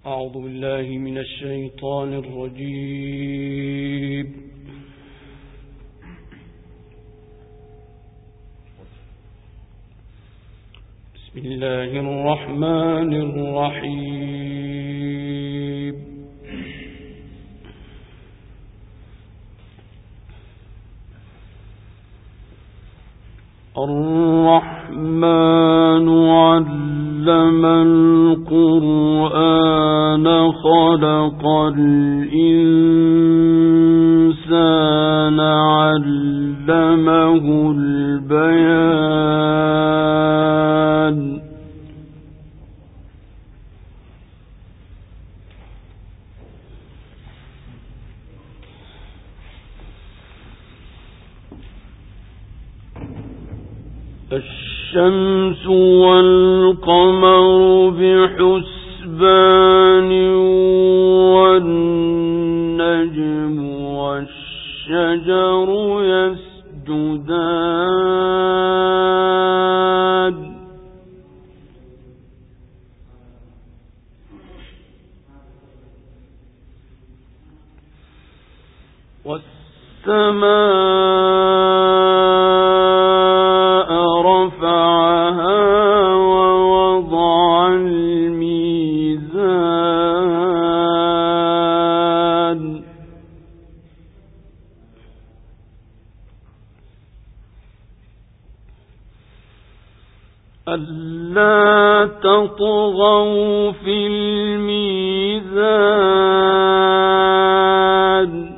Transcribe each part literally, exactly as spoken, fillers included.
أعوذ بالله من الشيطان الرجيم. بسم الله الرحمن الرحيم. الرحمن علم القرآن خلق الإنسان علمه البيان. الشمس والقمر بحسبان والنجم والشجر يسجدان والسماء رفعها ووضع الميزان ألا تطغوا في الميزان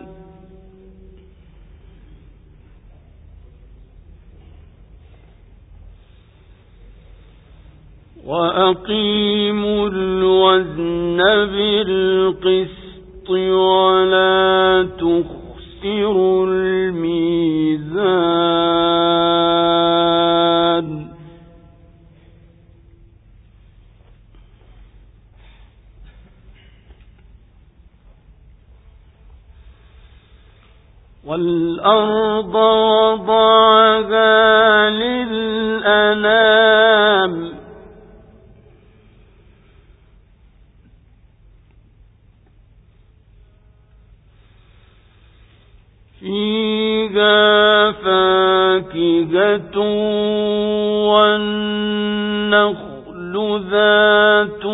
وأقيموا الوزن بالقسط ولا تخسروا الميزان والأرض وضعها للأنام فيها فاكهة والنخل ذات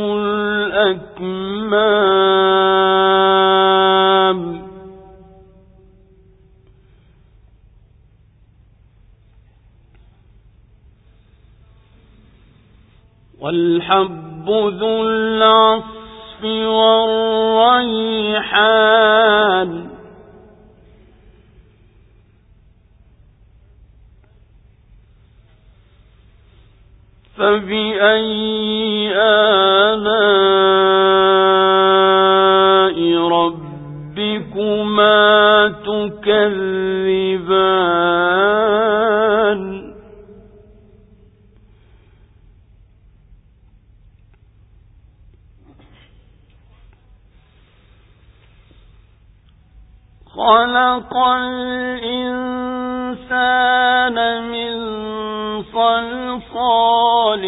الأكمام والحب ذو العصف والريحان فبأي آلاء ربكما تكذبان خلق الإنسان من صلصال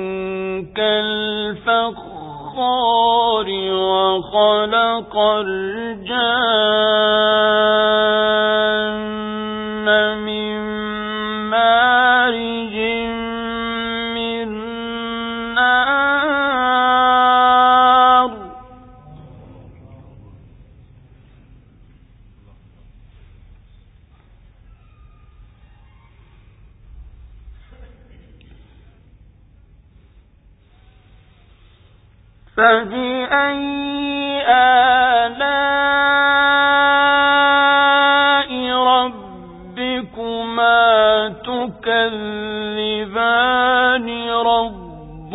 كالفخار وخلق الجن من مارج من نار فبأي آلاء ربكما تكذبان رب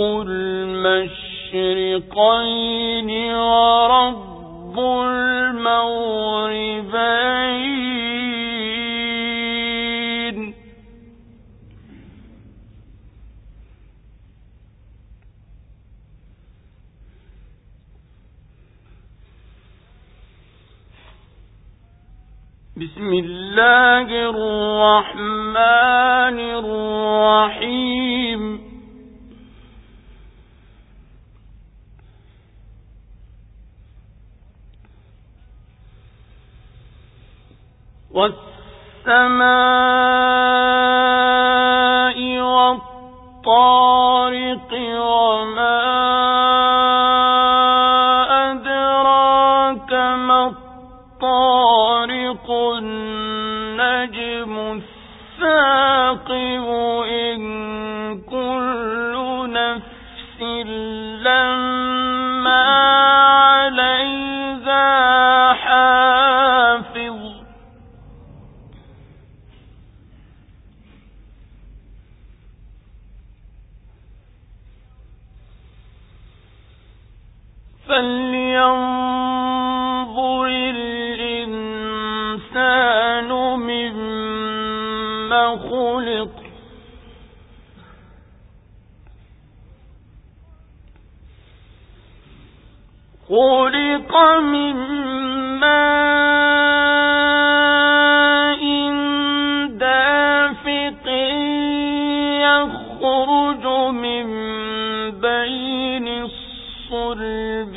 المشرقين ورب المغربين بسم الله الرحمن الرحيم والسماء والطارق وما أدراك ما الطارق النجم الثاقب إن كل نفس لما عليها حافظ فلينظر الإنسان مما خلق خلق من ماء دافق يخرج من بين الصلب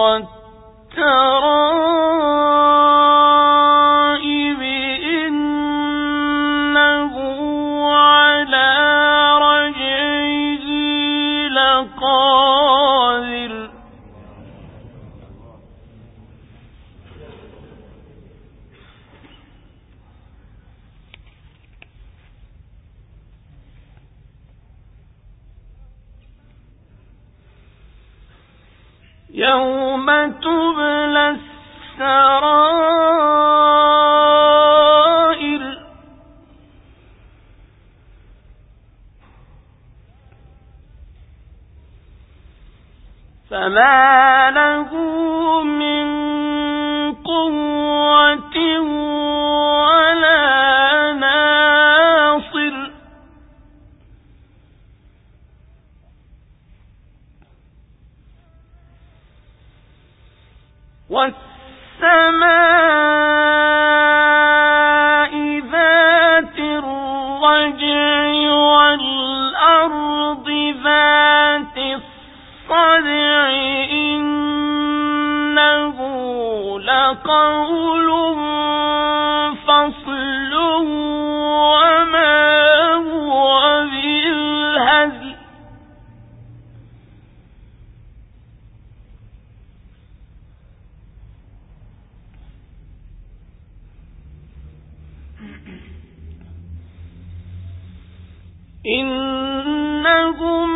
والترائب إنه على رجعه لقادر يوم تبلى السرائر فما له من قوة ولا ناصر والسماء ذات الرجع والأرض ذات الصدع إنه لقول فصل وما هو بالهزل إنهم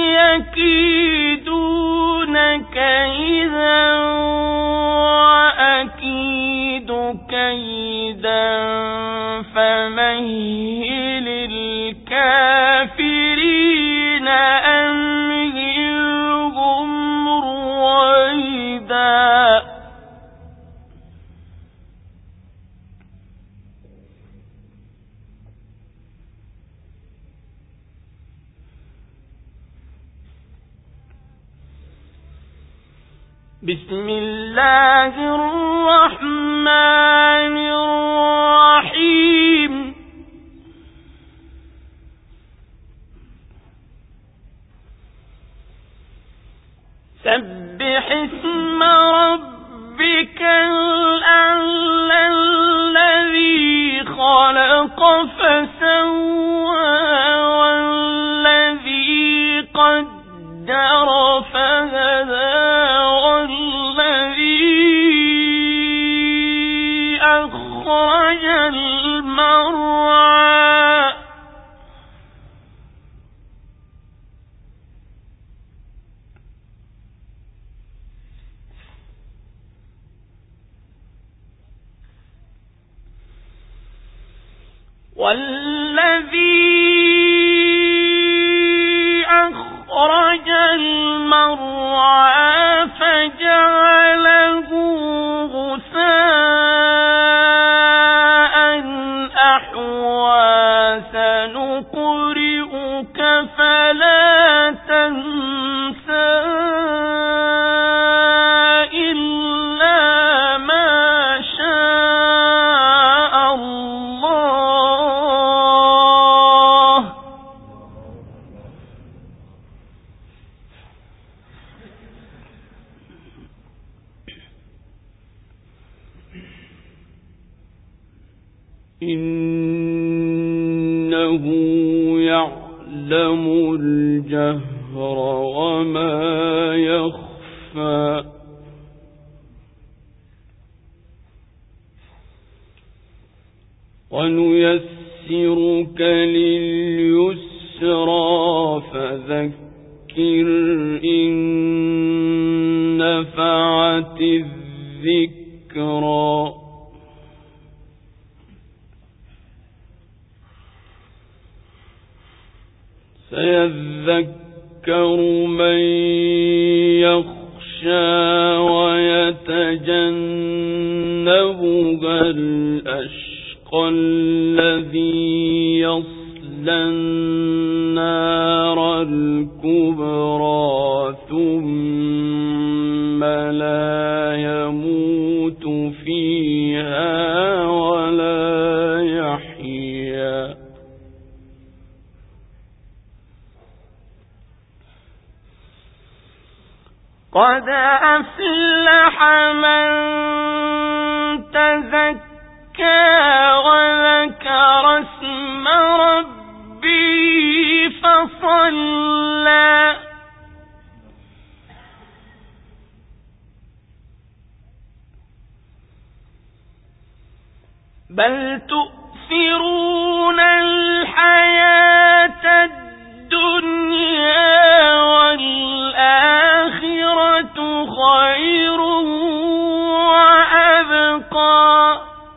يكيدون كيدا وأكيد كيدا فمهل الكافرين أمهلهم رويدا بسم الله الرحمن الرحيم سبح اسم ربك الأعلى الذي خلق فسوى والذي قدر فهدى أخرج المرعى والذي أخرج المرعى فجعله غثاء أحوى سنقرئك فلا تنسى إلا ما شاء الله إنه يعلم الجهر وما يخفى ونيسرك لليسرى فذكر إن نفعت الذكرى سيذكر من يخشى ويتجنبها الأشقى الذي يصلى النار الكبرى ثم لا يموت فيها ولا يحيا قد أفلح من تزكى وذكر اسم ربه فصلى بل تؤثرون الحياة الدنيا والآخرة خير وأبقى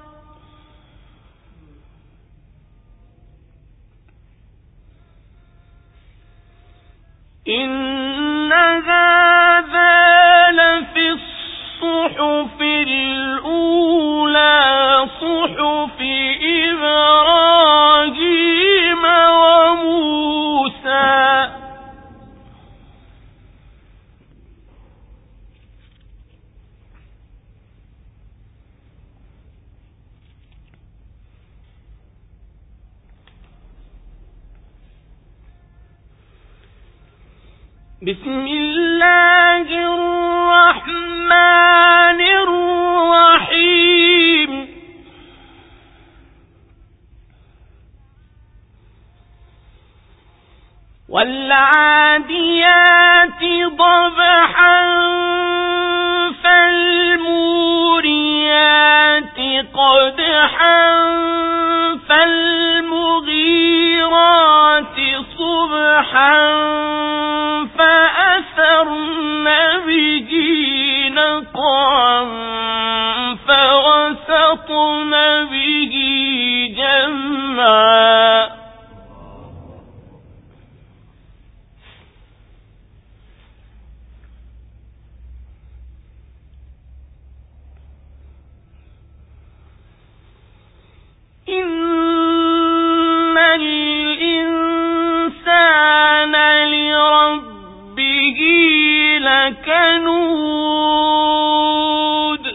إن هذا لفي الصحف الأولى صحف إبراهيم وموسى بسم الله الرحمن الرحيم والعاديات ضبحا فالموريات قدحا فالمغيرات صبحا فأثرن به نقعا فوسطن به جمعا إن الإنسان لربه لكنود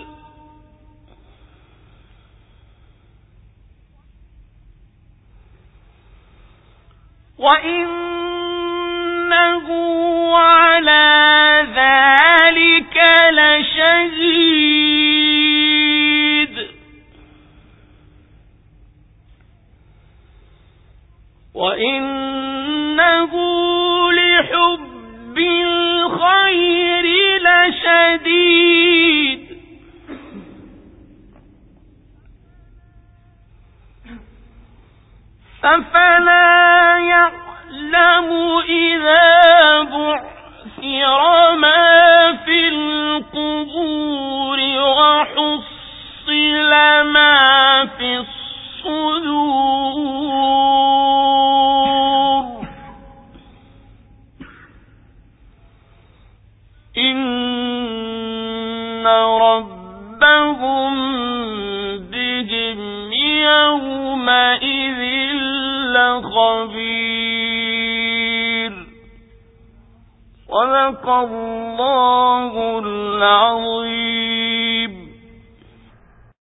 وإنه على ذلك لشهيد وإنه لحب الخير لشديد أفلا يعلم إذا بعثر ما في القبور وحصل ما في الصدور إن ربهم بهم يومئذ لخبير صدق الله العظيم.